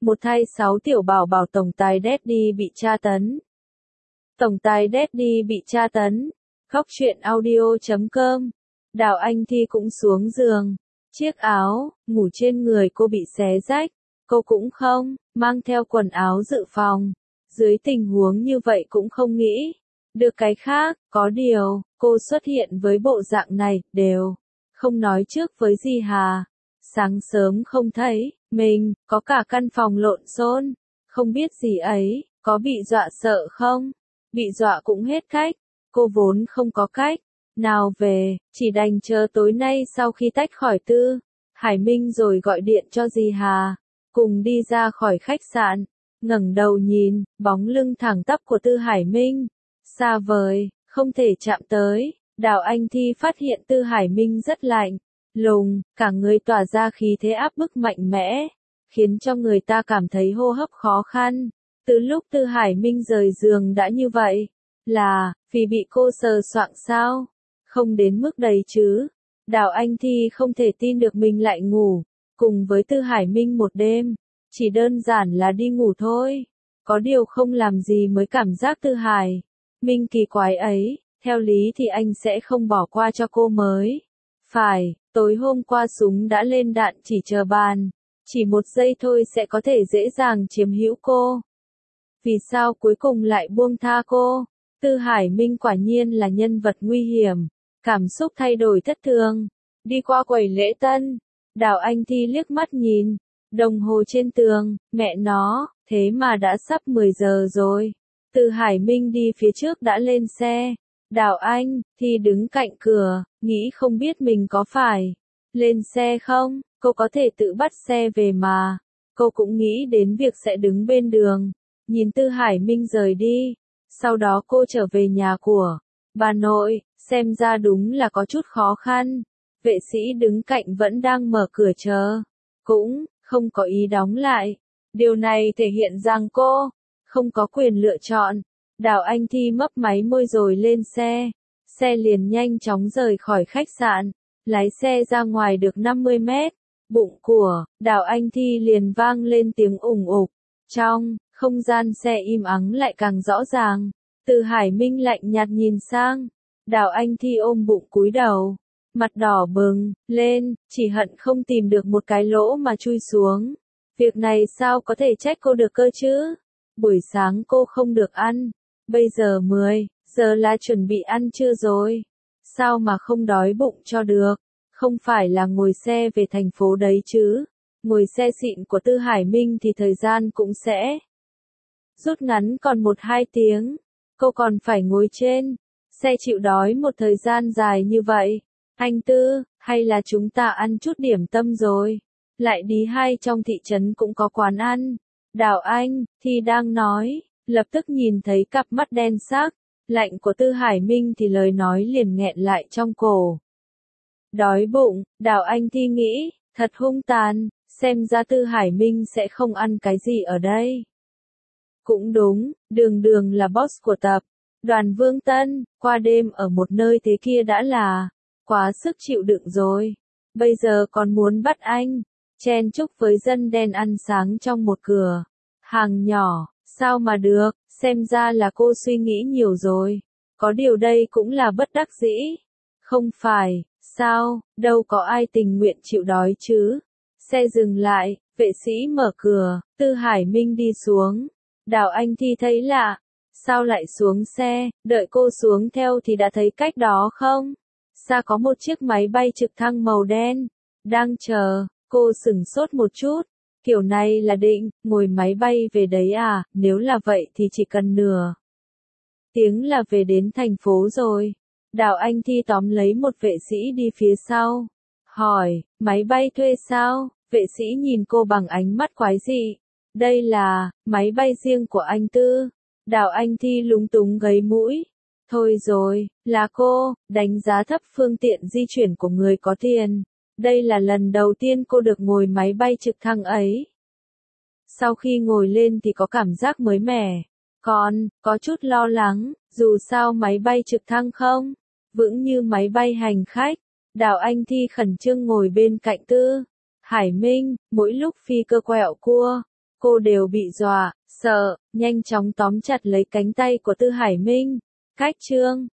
Một thay 6 tiểu bảo bảo tổng tài Daddy bị tra tấn. Tổng tài Daddy bị tra tấn. Khóc chuyện audio.com. Đào Anh Thi cũng xuống giường. Chiếc áo ngủ trên người cô bị xé rách. Cô cũng không mang theo quần áo dự phòng. Dưới tình huống như vậy cũng không nghĩ được cái khác. Có điều, cô xuất hiện với bộ dạng này, đều không nói trước với dì Hà. Sáng sớm không thấy mình, có cả căn phòng lộn xộn. Không biết dì ấy có bị dọa sợ không? Bị dọa cũng hết cách. Cô vốn không có cách nào về, chỉ đành chờ tối nay sau khi tách khỏi Tư Hải Minh rồi gọi điện cho dì Hà, cùng đi ra khỏi khách sạn. Ngẩng đầu nhìn, bóng lưng thẳng tắp của Tư Hải Minh, xa vời, không thể chạm tới. Đào Anh Thi phát hiện Tư Hải Minh rất lạnh lùng, cả người tỏa ra khí thế áp bức mạnh mẽ, khiến cho người ta cảm thấy hô hấp khó khăn. Từ lúc Tư Hải Minh rời giường đã như vậy, là vì bị cô sờ soạng sao? Không đến mức đấy chứ. Đào Anh Thi không thể tin được mình lại ngủ cùng với Tư Hải Minh một đêm, chỉ đơn giản là đi ngủ thôi. Có điều không làm gì mới cảm giác Tư Hải Minh kỳ quái ấy, theo lý thì anh sẽ không bỏ qua cho cô mới phải. Tối hôm qua súng đã lên đạn chỉ chờ bàn, chỉ một giây thôi sẽ có thể dễ dàng chiếm hữu cô. Vì sao cuối cùng lại buông tha cô? Tư Hải Minh quả nhiên là nhân vật nguy hiểm, cảm xúc thay đổi thất thường. Đi qua quầy lễ tân, Đào Anh Thi liếc mắt nhìn đồng hồ trên tường, mẹ nó, thế mà đã sắp 10 giờ rồi. Tư Hải Minh đi phía trước đã lên xe. Đào Anh Thi đứng cạnh cửa, nghĩ không biết mình có phải lên xe không, cô có thể tự bắt xe về mà. Cô cũng nghĩ đến việc sẽ đứng bên đường, nhìn Tư Hải Minh rời đi. Sau đó cô trở về nhà của bà nội, xem ra đúng là có chút khó khăn. Vệ sĩ đứng cạnh vẫn đang mở cửa chờ, cũng không có ý đóng lại. Điều này thể hiện rằng cô không có quyền lựa chọn. Đào Anh Thi mấp máy môi rồi lên xe. Xe liền nhanh chóng rời khỏi khách sạn. Lái xe ra ngoài được 50 mét. Bụng của Đào Anh Thi liền vang lên tiếng ủng ục. Trong không gian xe im ắng lại càng rõ ràng. Tư Hải Minh lạnh nhạt nhìn sang. Đào Anh Thi ôm bụng cúi đầu, mặt đỏ bừng lên, chỉ hận không tìm được một cái lỗ mà chui xuống. Việc này sao có thể trách cô được cơ chứ? Buổi sáng cô không được ăn, bây giờ 10 giờ là chuẩn bị ăn trưa rồi. Sao mà không đói bụng cho được? Không phải là ngồi xe về thành phố đấy chứ? Ngồi xe xịn của Tư Hải Minh thì thời gian cũng sẽ rút ngắn còn 1-2 tiếng. Cô còn phải ngồi trên xe chịu đói một thời gian dài như vậy. Anh Tư, hay là chúng ta ăn chút điểm tâm rồi? Lại đi hai trong thị trấn cũng có quán ăn. Đào Anh Thi đang nói, lập tức nhìn thấy cặp mắt đen sắc lạnh của Tư Hải Minh thì lời nói liền nghẹn lại trong cổ. Đói bụng, Đào Anh Thi nghĩ, thật hung tàn, xem ra Tư Hải Minh sẽ không ăn cái gì ở đây. Cũng đúng, Đường Đường là boss của tập đoàn Vương Tân, qua đêm ở một nơi thế kia đã là quá sức chịu đựng rồi. Bây giờ còn muốn bắt anh chen chúc với dân đen ăn sáng trong một cửa hàng nhỏ, sao mà được? Xem ra là cô suy nghĩ nhiều rồi. Có điều đây cũng là bất đắc dĩ. Không phải, sao, đâu có ai tình nguyện chịu đói chứ. Xe dừng lại, vệ sĩ mở cửa, Tư Hải Minh đi xuống. Đào Anh Thi thấy lạ, sao lại xuống xe? Đợi cô xuống theo thì đã thấy cách đó không? Xa có một chiếc máy bay trực thăng màu đen đang chờ. Cô sửng sốt một chút. Kiểu này là định ngồi máy bay về đấy à? Nếu là vậy thì chỉ cần nửa tiếng là về đến thành phố rồi. Đào Anh Thi tóm lấy một vệ sĩ đi phía sau, hỏi, máy bay thuê sao? Vệ sĩ nhìn cô bằng ánh mắt quái dị. Đây là máy bay riêng của anh Tư. Đào Anh Thi lúng túng gáy mũi. Thôi rồi, là cô đánh giá thấp phương tiện di chuyển của người có tiền. Đây là lần đầu tiên cô được ngồi máy bay trực thăng ấy. Sau khi ngồi lên thì có cảm giác mới mẻ. Còn, có chút lo lắng, dù sao máy bay trực thăng không vững như máy bay hành khách. Đào Anh Thi khẩn trương ngồi bên cạnh Tư Hải Minh, mỗi lúc phi cơ quẹo cua cô đều bị dọa, sợ, nhanh chóng tóm chặt lấy cánh tay của Tư Hải Minh. Khách trương,